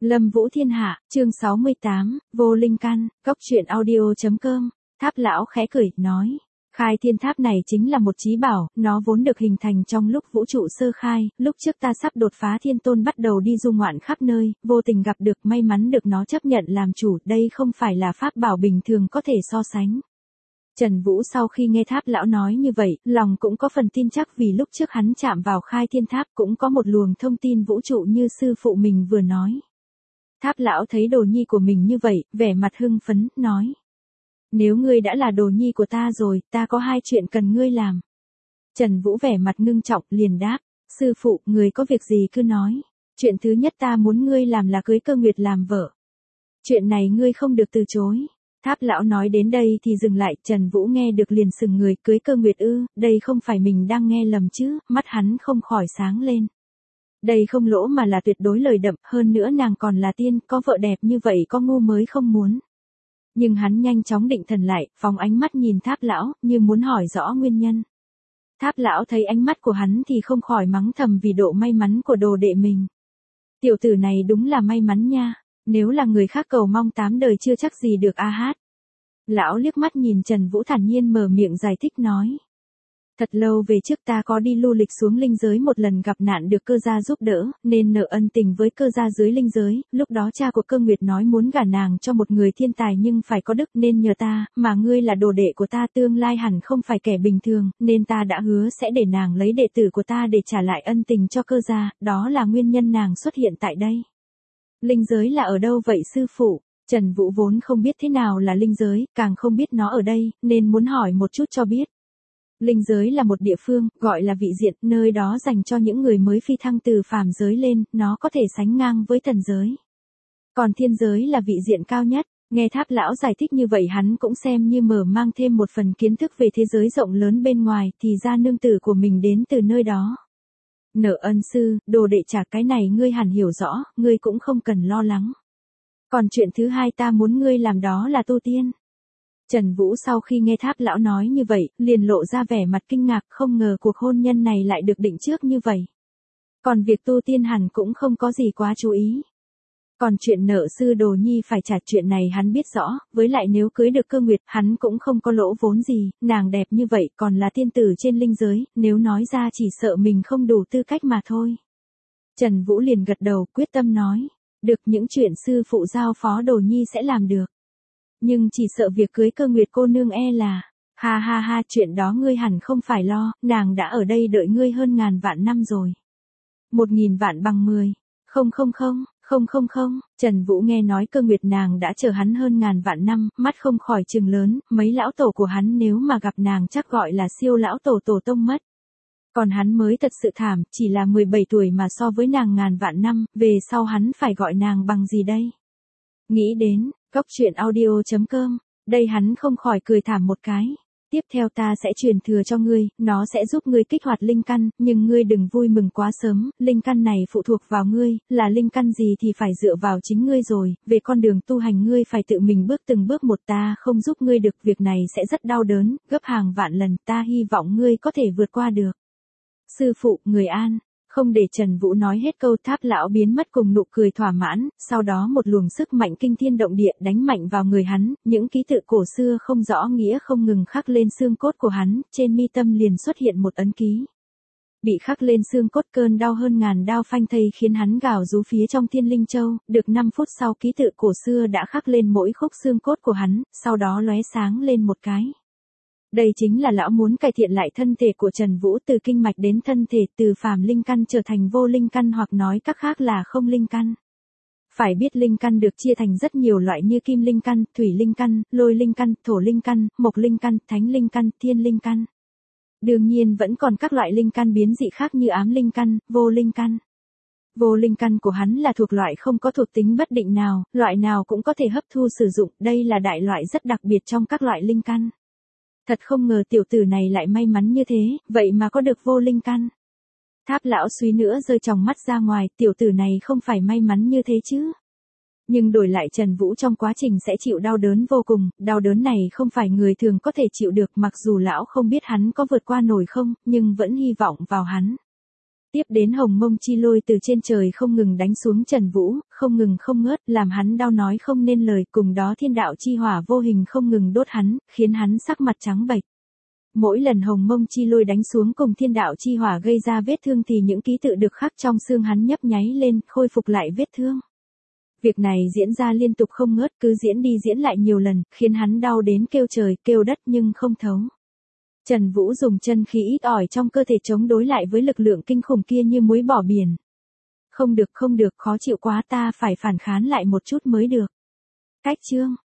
Lâm Vũ Thiên Hạ, chương 68, Vô Linh Căn, Cốc truyện audio.com. Tháp lão khẽ cười, nói. Khai thiên tháp này chính là một chí bảo, nó vốn được hình thành trong lúc vũ trụ sơ khai, lúc trước ta sắp đột phá thiên tôn bắt đầu đi du ngoạn khắp nơi, vô tình gặp được, may mắn được nó chấp nhận làm chủ, đây không phải là pháp bảo bình thường có thể so sánh. Trần Vũ sau khi nghe tháp lão nói như vậy, lòng cũng có phần tin chắc vì lúc trước hắn chạm vào khai thiên tháp cũng có một luồng thông tin vũ trụ như sư phụ mình vừa nói. Tháp lão thấy đồ nhi của mình như vậy, vẻ mặt hưng phấn, nói. Nếu ngươi đã là đồ nhi của ta rồi, ta có hai chuyện cần ngươi làm. Trần Vũ vẻ mặt ngưng trọng, liền đáp. Sư phụ, người có việc gì cứ nói. Chuyện thứ nhất ta muốn ngươi làm là cưới Cơ Nguyệt làm vợ. Chuyện này ngươi không được từ chối. Tháp lão nói đến đây thì dừng lại, Trần Vũ nghe được liền sừng người, cưới Cơ Nguyệt ư, đây không phải mình đang nghe lầm chứ, mắt hắn không khỏi sáng lên. Đây không lỗ mà là tuyệt đối lời đậm, hơn nữa nàng còn là tiên, có vợ đẹp như vậy có ngu mới không muốn. Nhưng hắn nhanh chóng định thần lại, phóng ánh mắt nhìn tháp lão, như muốn hỏi rõ nguyên nhân. Tháp lão thấy ánh mắt của hắn thì không khỏi mắng thầm vì độ may mắn của đồ đệ mình. Tiểu tử này đúng là may mắn nha, nếu là người khác cầu mong 8 đời chưa chắc gì được a hát. Lão liếc mắt nhìn Trần Vũ thản nhiên mở miệng giải thích nói. Thật lâu về trước ta có đi lưu lịch xuống linh giới một lần gặp nạn được Cơ gia giúp đỡ, nên nợ ân tình với Cơ gia dưới linh giới, lúc đó cha của Cơ Nguyệt nói muốn gả nàng cho một người thiên tài nhưng phải có đức nên nhờ ta, mà ngươi là đồ đệ của ta tương lai hẳn không phải kẻ bình thường, nên ta đã hứa sẽ để nàng lấy đệ tử của ta để trả lại ân tình cho Cơ gia, đó là nguyên nhân nàng xuất hiện tại đây. Linh giới là ở đâu vậy sư phụ? Trần Vũ vốn không biết thế nào là linh giới, càng không biết nó ở đây, nên muốn hỏi một chút cho biết. Linh giới là một địa phương, gọi là vị diện, nơi đó dành cho những người mới phi thăng từ phàm giới lên, nó có thể sánh ngang với thần giới. Còn thiên giới là vị diện cao nhất, nghe tháp lão giải thích như vậy hắn cũng xem như mở mang thêm một phần kiến thức về thế giới rộng lớn bên ngoài, thì ra nương tử của mình đến từ nơi đó. Nợ ân sư, đồ đệ trả cái này ngươi hẳn hiểu rõ, ngươi cũng không cần lo lắng. Còn chuyện thứ hai ta muốn ngươi làm đó là tu tiên. Trần Vũ sau khi nghe tháp lão nói như vậy, liền lộ ra vẻ mặt kinh ngạc, không ngờ cuộc hôn nhân này lại được định trước như vậy. Còn việc tu tiên hẳn cũng không có gì quá chú ý. Còn chuyện nợ sư đồ nhi phải trả, chuyện này hắn biết rõ, với lại nếu cưới được Cơ Nguyệt, hắn cũng không có lỗ vốn gì, nàng đẹp như vậy còn là tiên tử trên linh giới, nếu nói ra chỉ sợ mình không đủ tư cách mà thôi. Trần Vũ liền gật đầu, quyết tâm nói, được, những chuyện sư phụ giao phó đồ nhi sẽ làm được. Nhưng chỉ sợ việc cưới Cơ Nguyệt cô nương là, ha ha ha, chuyện đó ngươi hẳn không phải lo, nàng đã ở đây đợi ngươi hơn ngàn vạn năm rồi. 1000 vạn bằng 10. Không, Trần Vũ nghe nói Cơ Nguyệt nàng đã chờ hắn hơn ngàn vạn năm, mắt không khỏi trừng lớn, mấy lão tổ của hắn nếu mà gặp nàng chắc gọi là siêu lão tổ tổ tông mất. Còn hắn mới thật sự thảm, chỉ là 17 tuổi mà so với nàng ngàn vạn năm, về sau hắn phải gọi nàng bằng gì đây? Nghĩ đến, Cốc truyện audio.com, đây hắn không khỏi cười thảm một cái. Tiếp theo ta sẽ truyền thừa cho ngươi, nó sẽ giúp ngươi kích hoạt linh căn, nhưng ngươi đừng vui mừng quá sớm, linh căn này phụ thuộc vào ngươi, là linh căn gì thì phải dựa vào chính ngươi rồi, về con đường tu hành ngươi phải tự mình bước từng bước một, ta không giúp ngươi được, việc này sẽ rất đau đớn, gấp hàng vạn lần, ta hy vọng ngươi có thể vượt qua được. Sư phụ, người an. Không để Trần Vũ nói hết câu, tháp lão biến mất cùng nụ cười thỏa mãn, sau đó một luồng sức mạnh kinh thiên động địa đánh mạnh vào người hắn, những ký tự cổ xưa không rõ nghĩa không ngừng khắc lên xương cốt của hắn, trên mi tâm liền xuất hiện một ấn ký. Bị khắc lên xương cốt, cơn đau hơn ngàn đao phanh thây khiến hắn gào rú phía trong Thiên Linh Châu, được 5 phút sau ký tự cổ xưa đã khắc lên mỗi khúc xương cốt của hắn, sau đó lóe sáng lên một cái. Đây chính là lão muốn cải thiện lại thân thể của Trần Vũ từ kinh mạch đến thân thể, từ phàm linh căn trở thành vô linh căn hoặc nói cách khác là không linh căn. Phải biết linh căn được chia thành rất nhiều loại như kim linh căn, thủy linh căn, lôi linh căn, thổ linh căn, mộc linh căn, thánh linh căn, thiên linh căn. Đương nhiên vẫn còn các loại linh căn biến dị khác như ám linh căn, vô linh căn. Vô linh căn của hắn là thuộc loại không có thuộc tính bất định nào, loại nào cũng có thể hấp thu sử dụng, đây là đại loại rất đặc biệt trong các loại linh căn. Thật không ngờ tiểu tử này lại may mắn như thế, vậy mà có được vô linh căn. Tháp lão suy nữa rơi tròng mắt ra ngoài, tiểu tử này không phải may mắn như thế chứ. Nhưng đổi lại Trần Vũ trong quá trình sẽ chịu đau đớn vô cùng, đau đớn này không phải người thường có thể chịu được, mặc dù lão không biết hắn có vượt qua nổi không, nhưng vẫn hy vọng vào hắn. Tiếp đến hồng mông chi lôi từ trên trời không ngừng đánh xuống Trần Vũ, không ngừng không ngớt, làm hắn đau nói không nên lời, cùng đó thiên đạo chi hỏa vô hình không ngừng đốt hắn, khiến hắn sắc mặt trắng bệch. Mỗi lần hồng mông chi lôi đánh xuống cùng thiên đạo chi hỏa gây ra vết thương thì những ký tự được khắc trong xương hắn nhấp nháy lên, khôi phục lại vết thương. Việc này diễn ra liên tục không ngớt, cứ diễn đi diễn lại nhiều lần, khiến hắn đau đến kêu trời, kêu đất nhưng không thấu. Trần Vũ dùng chân khí ít ỏi trong cơ thể chống đối lại với lực lượng kinh khủng kia như muối bỏ biển. Không được, khó chịu quá, ta phải phản kháng lại một chút mới được. Cách chương